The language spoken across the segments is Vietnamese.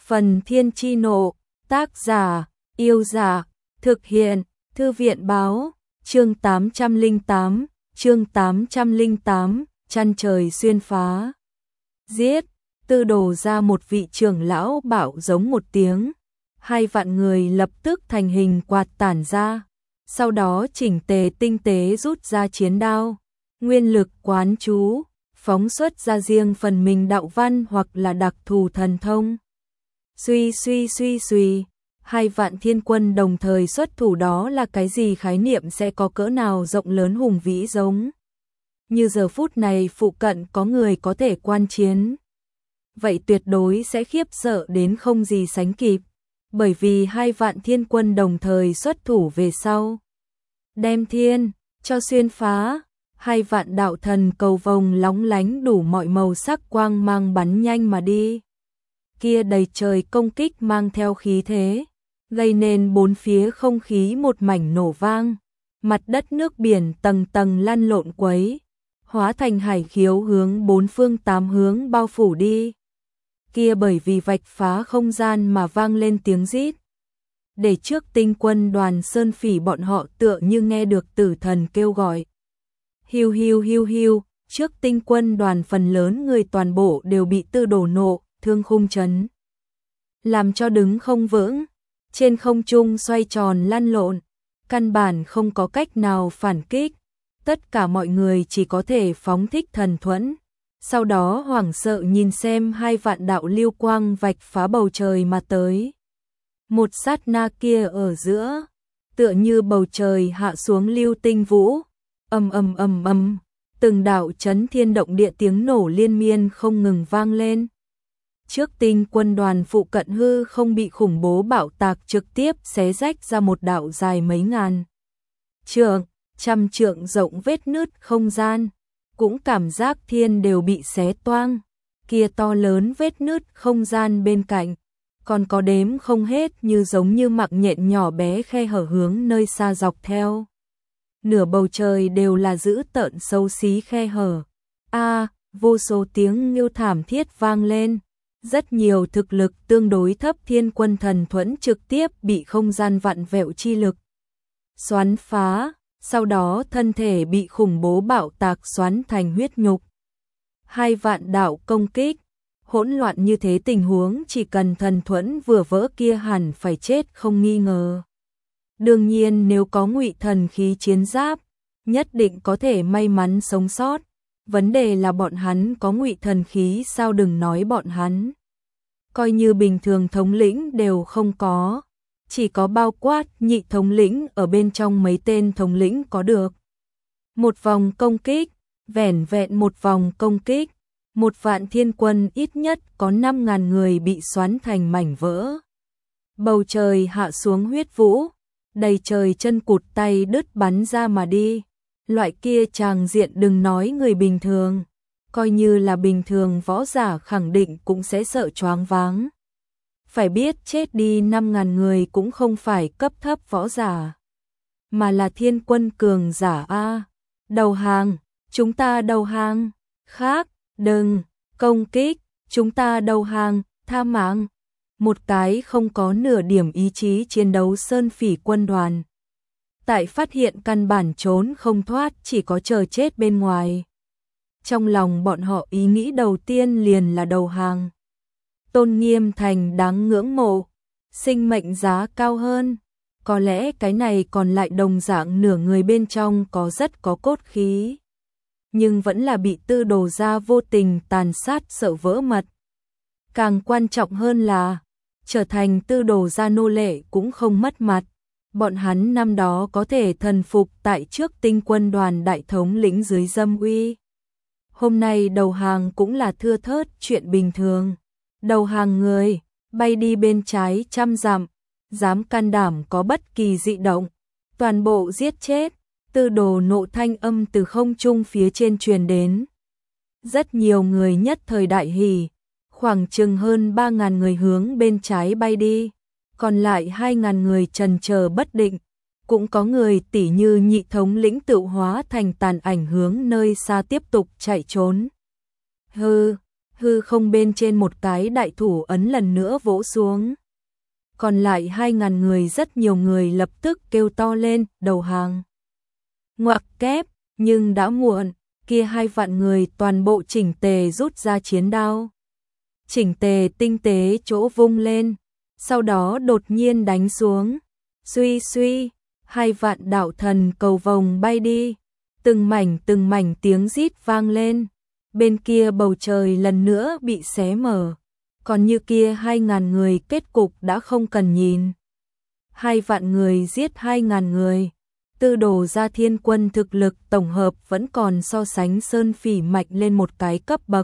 Phần Thiên Chi Nộ, tác giả, Yêu Dạ, thực hiện, Thư viện Báo, chương 808, Chăn trời xuyên phá. Giết, Tư Đồ ra một vị trưởng lão bảo giống một tiếng, 2 vạn người lập tức thành hình quạt tản ra, sau đó chỉnh tề tinh tế rút ra chiến đao, nguyên lực quán chú, phóng xuất ra riêng phần mình đạo văn hoặc là đặc thù thần thông. Suy, 2 vạn thiên quân đồng thời xuất thủ, đó là cái gì, khái niệm sẽ có cỡ nào rộng lớn hùng vĩ giống như giờ phút này phụ cận có người có thể quan chiến. Vậy tuyệt đối sẽ khiếp sợ đến không gì sánh kịp, bởi vì 2 vạn thiên quân đồng thời xuất thủ về sau. Đem thiên, cho xuyên phá, 2 vạn đạo thần cầu vồng lóng lánh đủ mọi màu sắc quang mang bắn nhanh mà đi. Kia đầy trời công kích mang theo khí thế, gây nên bốn phía không khí một mảnh nổ vang, mặt đất nước biển tầng tầng lăn lộn quấy, hóa thành hải khiếu hướng 4 phương 8 hướng bao phủ đi. Kia bởi vì vạch phá không gian mà vang lên tiếng rít. Để trước tinh quân đoàn Sơn Phỉ bọn họ tựa như nghe được tử thần kêu gọi. Hiu hiu hiu hiu, trước tinh quân đoàn phần lớn người toàn bộ đều bị Tư Đồ nộ, thương khung chấn, làm cho đứng không vững, trên không trung xoay tròn lăn lộn, căn bản không có cách nào phản kích, tất cả mọi người chỉ có thể phóng thích thần thuẫn, sau đó hoảng sợ nhìn xem 2 vạn đạo lưu quang vạch phá bầu trời mà tới. Một sát na kia ở giữa, tựa như bầu trời hạ xuống lưu tinh vũ, ầm ầm ầm ầm, từng đạo chấn thiên động địa tiếng nổ liên miên không ngừng vang lên. Trước tinh quân đoàn phụ cận hư không bị khủng bố bạo tạc trực tiếp xé rách ra một đạo dài mấy ngàn trượng, trăm trượng rộng vết nứt không gian, cũng cảm giác thiên đều bị xé toang. Kia to lớn vết nứt không gian bên cạnh, còn có đếm không hết như giống như mạng nhện nhỏ bé khe hở hướng nơi xa dọc theo. Nửa bầu trời đều là dữ tợn xấu xí khe hở. Vô số tiếng ngưu thảm thiết vang lên. Rất nhiều thực lực tương đối thấp thiên quân thần thuẫn trực tiếp bị không gian vặn vẹo chi lực xoắn phá, sau đó thân thể bị khủng bố bạo tạc xoắn thành huyết nhục. 2 vạn đạo công kích, hỗn loạn như thế tình huống chỉ cần thần thuẫn vừa vỡ kia hẳn phải chết không nghi ngờ. Đương nhiên nếu có ngụy thần khí chiến giáp, nhất định có thể may mắn sống sót. Vấn đề là bọn hắn có ngụy thần khí sao, đừng nói bọn hắn. Coi như bình thường thống lĩnh đều không có, chỉ có bao quát nhị thống lĩnh ở bên trong mấy tên thống lĩnh có được. Một vòng công kích, vẻn vẹn một vòng công kích, 1 vạn thiên quân ít nhất có 5.000 người bị xoắn thành mảnh vỡ. Bầu trời hạ xuống huyết vũ, đầy trời chân cụt tay đứt bắn ra mà đi. Loại kia tràng diện đừng nói người bình thường, coi như là bình thường võ giả khẳng định cũng sẽ sợ choáng váng. Phải biết chết đi 5.000 người cũng không phải cấp thấp võ giả, mà là thiên quân cường giả a. Đầu hàng, chúng ta đầu hàng, khác, đừng, công kích, chúng ta đầu hàng, tha mạng. Một cái không có nửa điểm ý chí chiến đấu Sơn Phỉ quân đoàn. Tại phát hiện căn bản trốn không thoát, chỉ có chờ chết bên ngoài. Trong lòng bọn họ ý nghĩ đầu tiên liền là đầu hàng. Tôn nghiêm thành đáng ngưỡng mộ, sinh mệnh giá cao hơn. Có lẽ cái này còn lại đồng dạng nửa người bên trong có rất có cốt khí. Nhưng vẫn là bị Tư Đồ gia vô tình tàn sát sợ vỡ mật. Càng quan trọng hơn là, trở thành Tư Đồ gia nô lệ cũng không mất mặt. Bọn hắn năm đó có thể thần phục tại trước tinh quân đoàn đại thống lĩnh dưới dâm uy. Hôm nay đầu hàng cũng là thưa thớt chuyện bình thường. Đầu hàng người, bay đi bên trái 100 dặm, dám can đảm có bất kỳ dị động, toàn bộ giết chết. Tư Đồ nộ thanh âm từ không trung phía trên truyền đến. Rất nhiều người nhất thời đại hỉ, khoảng chừng hơn 3.000 người hướng bên trái bay đi. Còn lại 2.000 người trần chờ bất định, cũng có người tỉ như nhị thống lĩnh tự hóa thành tàn ảnh hướng nơi xa tiếp tục chạy trốn. hư không bên trên một cái đại thủ ấn lần nữa vỗ xuống. Còn lại 2.000 người, rất nhiều người lập tức kêu to lên, đầu hàng. Ngoặc kép, nhưng đã muộn, kia 2 vạn người toàn bộ chỉnh tề rút ra chiến đao. Chỉnh tề tinh tế chỗ vung lên, sau đó đột nhiên đánh xuống. Suy suy, 2 vạn đạo thần cầu vồng bay đi, từng mảnh tiếng rít vang lên. Bên kia bầu trời lần nữa bị xé mở, còn như kia 2.000 người kết cục đã không cần nhìn. 2 vạn người giết 2.000 người, Tư Đồ gia thiên quân thực lực tổng hợp vẫn còn so sánh Sơn Phỉ mạnh lên một cái cấp bậc.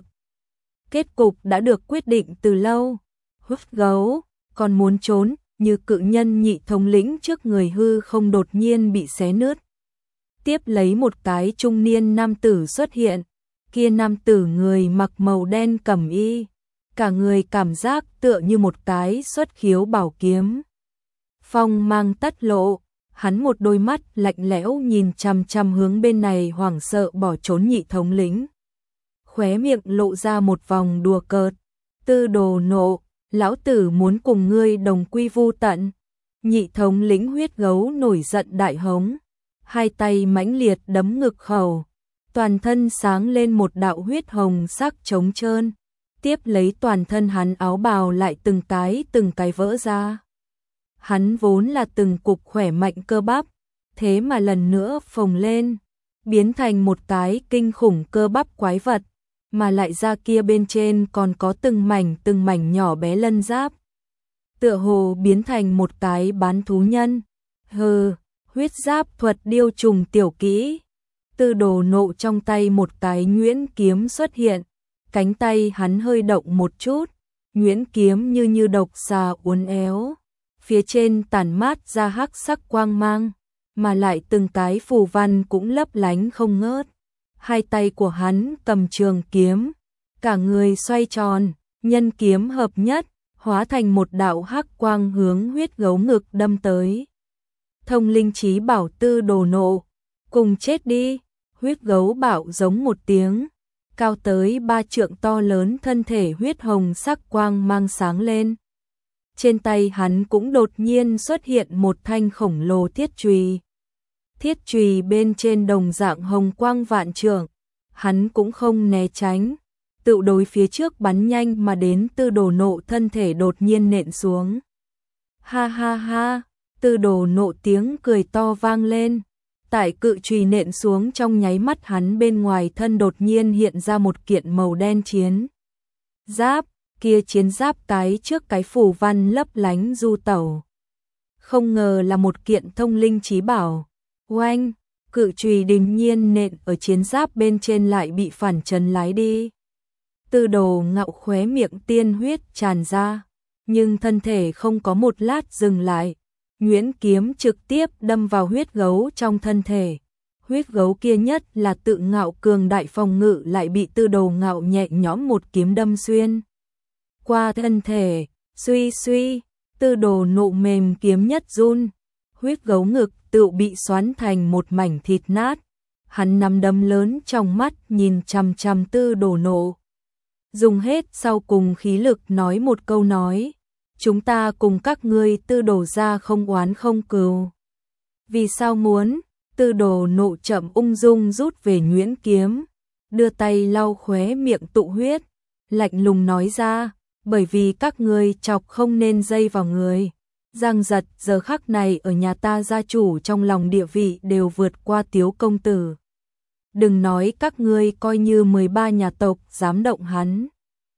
Kết cục đã được quyết định từ lâu. Huyết gấu còn muốn trốn, như cự nhân nhị thống lĩnh trước người hư không đột nhiên bị xé nứt. Tiếp lấy một cái trung niên nam tử xuất hiện, kia nam tử người mặc màu đen cẩm y, cả người cảm giác tựa như một cái xuất khiếu bảo kiếm. Phong mang tất lộ, hắn một đôi mắt lạnh lẽo nhìn chằm chằm hướng bên này hoảng sợ bỏ trốn nhị thống lĩnh. Khóe miệng lộ ra một vòng đùa cợt. Tư Đồ nộ, lão tử muốn cùng ngươi đồng quy vu tận. Nhị thống lĩnh huyết gấu nổi giận đại hống, 2 tay mãnh liệt đấm ngực khẩu, toàn thân sáng lên một đạo huyết hồng sắc trống trơn. Tiếp lấy toàn thân hắn áo bào lại từng cái vỡ ra. Hắn vốn là từng cục khỏe mạnh cơ bắp, thế mà lần nữa phồng lên, biến thành một cái kinh khủng cơ bắp quái vật, mà lại da kia bên trên còn có từng mảnh nhỏ bé lân giáp. Tựa hồ biến thành một cái bán thú nhân. Hừ, huyết giáp thuật điêu trùng tiểu kỹ. Tư Đồ nộ trong tay một cái nhuyễn kiếm xuất hiện, cánh tay hắn hơi động một chút, nhuyễn kiếm như độc xà uốn éo, phía trên tản mát ra hắc sắc quang mang, mà lại từng cái phù văn cũng lấp lánh không ngớt. 2 tay của hắn cầm trường kiếm, cả người xoay tròn, nhân kiếm hợp nhất, hóa thành một đạo hắc quang hướng huyết gấu ngực đâm tới. Thông linh chí bảo Tư Đồ nộ, cùng chết đi. Huyết gấu bạo giống một tiếng, cao tới 3 trượng to lớn thân thể huyết hồng sắc quang mang sáng lên. Trên tay hắn cũng đột nhiên xuất hiện một thanh khổng lồ thiết chùy. Thiết chùy bên trên đồng dạng hồng quang vạn trượng, hắn cũng không né tránh, tự đối phía trước bắn nhanh mà đến. Tư Đồ nộ thân thể đột nhiên nện xuống. Ha ha ha, Tư Đồ nộ tiếng cười to vang lên. Tại cự chùy nện xuống trong nháy mắt, hắn bên ngoài thân đột nhiên hiện ra một kiện màu đen chiến giáp, kia chiến giáp cái trước cái phù văn lấp lánh du tẩu. Không ngờ là một kiện thông linh chí bảo. Oanh, cự chùy đột nhiên nện ở chiến giáp bên trên lại bị phản chấn lái đi. Tư Đồ ngạo khóe miệng tiên huyết tràn ra, nhưng thân thể không có một lát dừng lại. Nhuyễn kiếm trực tiếp đâm vào huyết gấu trong thân thể. Huyết gấu kia nhất là tự ngạo cường đại phòng ngự lại bị Tư Đồ ngạo nhẹ nhõm một kiếm đâm xuyên qua thân thể. Suy suy, Tư Đồ nộ mềm kiếm nhất run, huyết gấu ngực tự bị xoắn thành một mảnh thịt nát. Hắn nắm đấm lớn trong mắt nhìn chằm chằm Tư Đồ nộ, dùng hết sau cùng khí lực nói một câu nói: chúng ta cùng các ngươi Tư Đồ gia không oán không cừu. Vì sao muốn? Tư Đồ nộ chậm ung dung rút về nhuyễn kiếm, đưa tay lau khóe miệng tụ huyết, lạnh lùng nói ra: bởi vì các ngươi chọc không nên dây vào người. Giang Giật giờ khắc này ở nhà ta gia chủ trong lòng địa vị đều vượt qua Tiếu công tử. Đừng nói các ngươi, coi như 13 nhà tộc dám động hắn,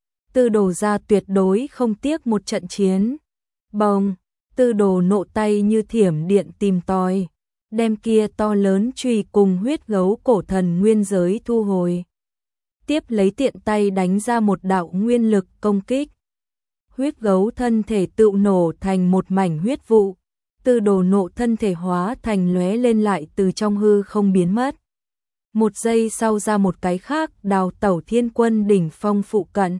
Tư Đồ gia tuyệt đối không tiếc một trận chiến. Bồng, Tư Đồ nộ tay như thiểm điện tìm tòi, đem kia to lớn chùy cùng huyết gấu cổ thần nguyên giới thu hồi. Tiếp lấy tiện tay đánh ra một đạo nguyên lực công kích. Huyết gấu thân thể tự nổ thành một mảnh huyết vụ. Tư Đồ nộ thân thể hóa thành lóe lên lại từ trong hư không biến mất. Một giây sau ra một cái khác đào tẩu thiên quân đỉnh phong phụ cận.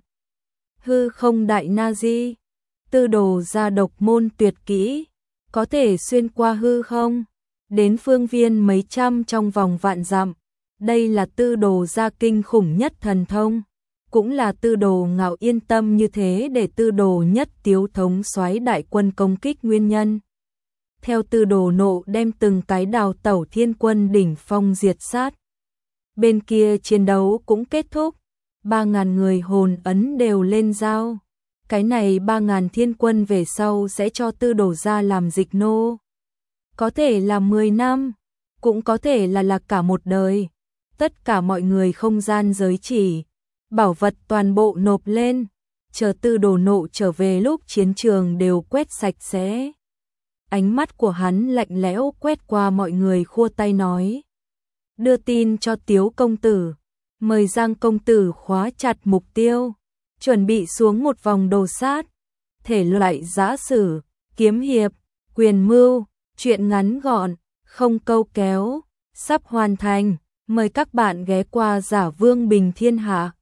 Hư không đại na di, Tư Đồ gia độc môn tuyệt kỹ, có thể xuyên qua hư không, đến phương viên mấy trăm trong vòng vạn dặm. Đây là Tư Đồ gia kinh khủng nhất thần thông. cũng là Tư Đồ Ngạo yên tâm như thế để Tư Đồ Nhất Tiếu thống soái đại quân công kích nguyên nhân. Theo Tư Đồ Nộ đem từng cái đào tẩu thiên quân đỉnh phong diệt sát. Bên kia chiến đấu cũng kết thúc, 3.000 người hồn ấn đều lên giao. Cái này 3.000 thiên quân về sau sẽ cho Tư Đồ gia làm dịch nô. Có thể là 10 năm, cũng có thể là cả một đời. Tất cả mọi người không gian giới chỉ, bảo vật toàn bộ nộp lên, chờ Tư Đồ Nộ trở về lúc chiến trường đều quét sạch sẽ. Ánh mắt của hắn lạnh lẽo quét qua mọi người khua tay nói. Đưa tin cho Tiếu công tử, mời Giang công tử khóa chặt mục tiêu, chuẩn bị xuống một vòng đồ sát. Thể loại giã sử, kiếm hiệp, quyền mưu, truyện ngắn gọn, không câu kéo, sắp hoàn thành. Mời các bạn ghé qua Giả Vương Bình Thiên Hạ.